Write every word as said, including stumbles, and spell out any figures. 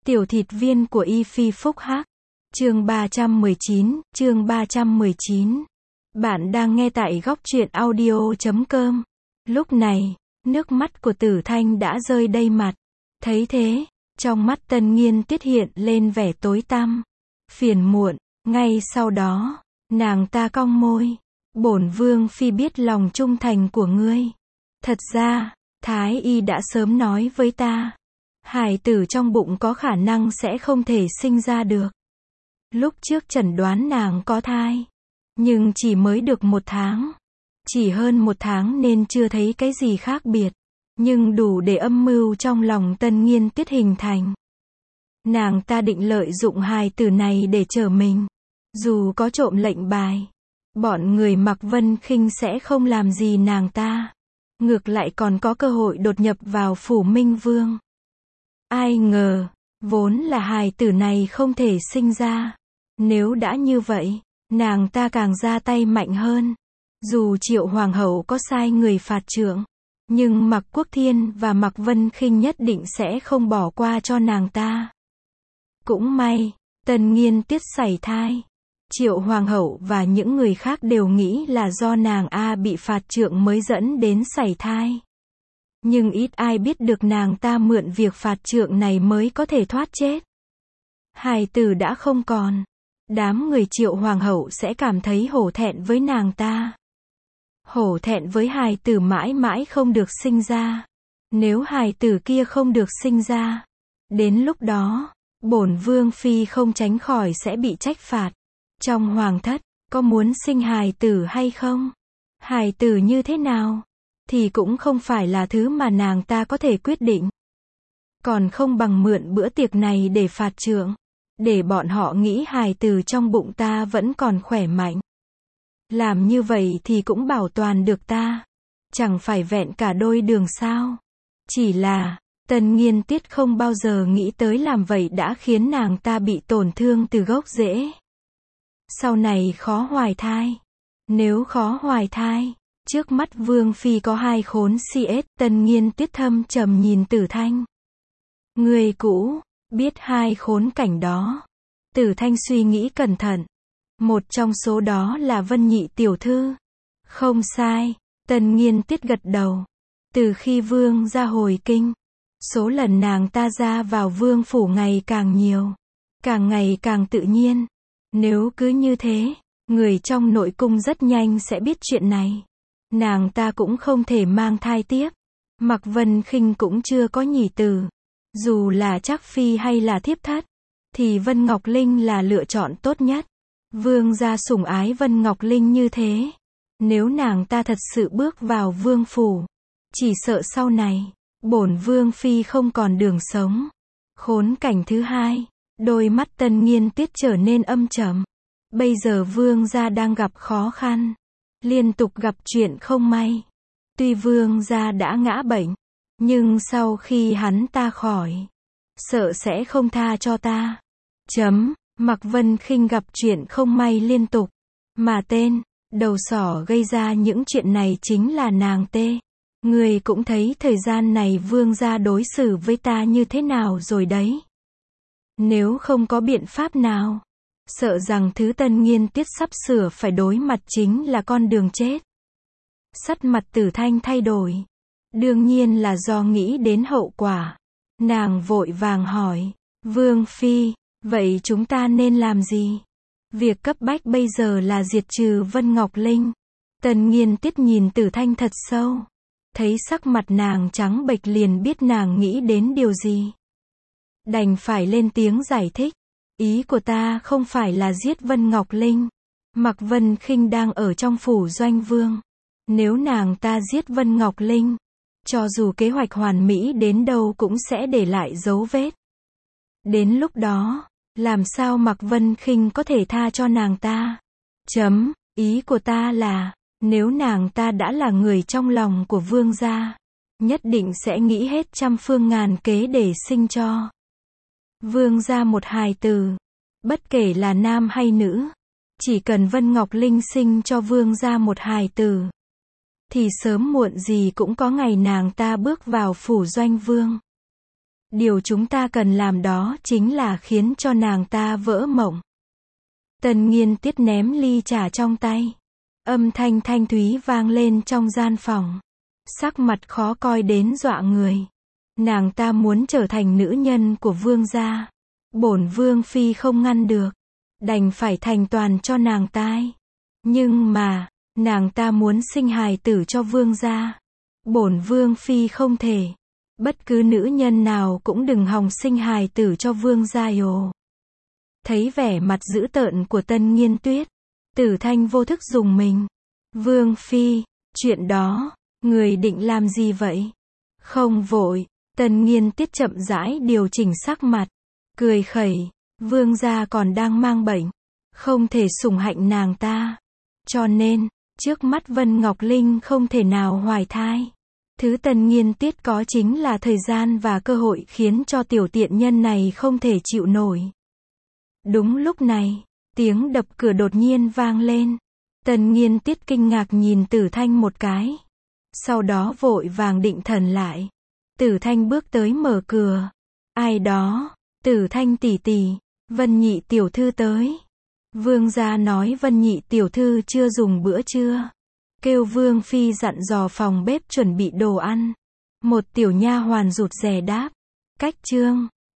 Tiểu thịt viên của Y Phi Phúc Hắc. Chương ba trăm mười chín, chương ba trăm mười chín. Bạn đang nghe tại góc truyện audio chấm com. Lúc này, nước mắt của Tử Thanh đã rơi đầy mặt. Thấy thế, trong mắt Tân Nghiên Tuyết hiện lên vẻ tối tăm, phiền muộn. Ngay sau đó, nàng ta cong môi. Bổn Vương Phi biết lòng trung thành của ngươi. Thật ra, Thái Y đã sớm nói với ta, hài tử trong bụng có khả năng sẽ không thể sinh ra được. Lúc trước chẩn đoán nàng có thai, nhưng chỉ mới được một tháng. Chỉ hơn một tháng nên chưa thấy cái gì khác biệt, nhưng đủ để âm mưu trong lòng Tân Nghiên Tuyết hình thành. Nàng ta định lợi dụng hài tử này để trở mình. Dù có trộm lệnh bài, bọn người Mạc Vân Khinh sẽ không làm gì nàng ta. Ngược lại còn có cơ hội đột nhập vào phủ Minh Vương. Ai ngờ, vốn là hài tử này không thể sinh ra. Nếu đã như vậy, nàng ta càng ra tay mạnh hơn. Dù Triệu Hoàng hậu có sai người phạt trượng, nhưng Mạc Quốc Thiên và Mạc Vân Khinh nhất định sẽ không bỏ qua cho nàng ta. Cũng may, Tân Nghiên Tuyết sảy thai. Triệu Hoàng hậu và những người khác đều nghĩ là do nàng A bị phạt trượng mới dẫn đến sảy thai. Nhưng ít ai biết được nàng ta mượn việc phạt trượng này mới có thể thoát chết. Hài tử đã không còn. Đám người Triệu Hoàng hậu sẽ cảm thấy hổ thẹn với nàng ta. Hổ thẹn với hài tử mãi mãi không được sinh ra. Nếu hài tử kia không được sinh ra, đến lúc đó, bổn Vương Phi không tránh khỏi sẽ bị trách phạt. Trong hoàng thất, có muốn sinh hài tử hay không? Hài tử như thế nào? Thì cũng không phải là thứ mà nàng ta có thể quyết định. Còn không bằng mượn bữa tiệc này để phạt trượng. Để bọn họ nghĩ hài tử trong bụng ta vẫn còn khỏe mạnh. Làm như vậy thì cũng bảo toàn được ta. Chẳng phải vẹn cả đôi đường sao? Chỉ là, Tân Nghiên Tuyết không bao giờ nghĩ tới làm vậy đã khiến nàng ta bị tổn thương từ gốc rễ. Sau này khó hoài thai. Nếu khó hoài thai, trước mắt Vương Phi có hai khốn si ết. Tân Nghiên Tuyết thâm trầm nhìn Tử Thanh. Người cũ, biết hai khốn cảnh đó. Tử Thanh suy nghĩ cẩn thận. Một trong số đó là Vân Nhị tiểu thư. Không sai, Tân Nghiên Tuyết gật đầu. Từ khi Vương ra hồi kinh, số lần nàng ta ra vào Vương phủ ngày càng nhiều. Càng ngày càng tự nhiên. Nếu cứ như thế, người trong nội cung rất nhanh sẽ biết chuyện này. Nàng ta cũng không thể mang thai tiếp. Mạc Vân Khinh cũng chưa có nhỉ tử. Dù là Trác Phi hay là thiếp thất, thì Vân Ngọc Linh là lựa chọn tốt nhất. Vương gia sủng ái Vân Ngọc Linh như thế. Nếu nàng ta thật sự bước vào vương phủ, chỉ sợ sau này, bổn Vương Phi không còn đường sống. Khốn cảnh thứ hai. Đôi mắt Tân Nghiên Tuyết trở nên âm trầm. Bây giờ Vương gia đang gặp khó khăn. Liên tục gặp chuyện không may. Tuy Vương gia đã ngã bệnh, nhưng sau khi hắn ta khỏi, sợ sẽ không tha cho ta. Chấm, Mạc Vân Khinh gặp chuyện không may liên tục. Mà tên, đầu sỏ gây ra những chuyện này chính là nàng tê. Người cũng thấy thời gian này Vương gia đối xử với ta như thế nào rồi đấy. Nếu không có biện pháp nào, sợ rằng thứ Tân Nghiên Tuyết sắp sửa phải đối mặt chính là con đường chết. Sắc mặt Tử Thanh thay đổi. Đương nhiên là do nghĩ đến hậu quả. Nàng vội vàng hỏi, Vương Phi, vậy chúng ta nên làm gì? Việc cấp bách bây giờ là diệt trừ Vân Ngọc Linh. Tân Nghiên Tuyết nhìn Tử Thanh thật sâu. Thấy sắc mặt nàng trắng bệch liền biết nàng nghĩ đến điều gì. Đành phải lên tiếng giải thích. Ý của ta không phải là giết Vân Ngọc Linh. Mạc Vân Khinh đang ở trong phủ Doanh Vương. Nếu nàng ta giết Vân Ngọc Linh, cho dù kế hoạch hoàn mỹ đến đâu cũng sẽ để lại dấu vết. Đến lúc đó, làm sao Mạc Vân Khinh có thể tha cho nàng ta? Chấm, ý của ta là, nếu nàng ta đã là người trong lòng của Vương gia, nhất định sẽ nghĩ hết trăm phương ngàn kế để sinh cho Vương gia một hài tử. Bất kể là nam hay nữ, chỉ cần Vân Ngọc Linh sinh cho Vương gia một hài tử, thì sớm muộn gì cũng có ngày nàng ta bước vào phủ Doanh Vương. Điều chúng ta cần làm đó chính là khiến cho nàng ta vỡ mộng. Tần Nghiên Tuyết ném ly trà trong tay. Âm thanh thanh thúy vang lên trong gian phòng. Sắc mặt khó coi đến dọa người. Nàng ta muốn trở thành nữ nhân của vương gia. Bổn vương phi không ngăn được. Đành phải thành toàn cho nàng ta. Nhưng mà, nàng ta muốn sinh hài tử cho vương gia. Bổn vương phi không thể. Bất cứ nữ nhân nào cũng đừng hòng sinh hài tử cho vương gia ồ. Thấy vẻ mặt dữ tợn của Tân Nghiên Tuyết, Tử Thanh vô thức dùng mình. Vương phi, chuyện đó, người định làm gì vậy? Không vội, Tân Nghiên Tuyết chậm rãi điều chỉnh sắc mặt, cười khẩy, vương gia còn đang mang bệnh, không thể sủng hạnh nàng ta. Cho nên, trước mắt Vân Ngọc Linh không thể nào hoài thai. Thứ Tần Nghiên Tuyết có chính là thời gian và cơ hội khiến cho tiểu tiện nhân này không thể chịu nổi. Đúng lúc này, tiếng đập cửa đột nhiên vang lên. Tần Nghiên Tuyết kinh ngạc nhìn Tử Thanh một cái. Sau đó vội vàng định thần lại. Tử Thanh bước tới mở cửa. Ai đó? Tử Thanh tỷ tỷ, Vân Nhị tiểu thư tới. Vương gia nói Vân Nhị tiểu thư chưa dùng bữa trưa. Kêu Vương phi dặn dò phòng bếp chuẩn bị đồ ăn. Một tiểu nha hoàn rụt rè đáp. Cách chương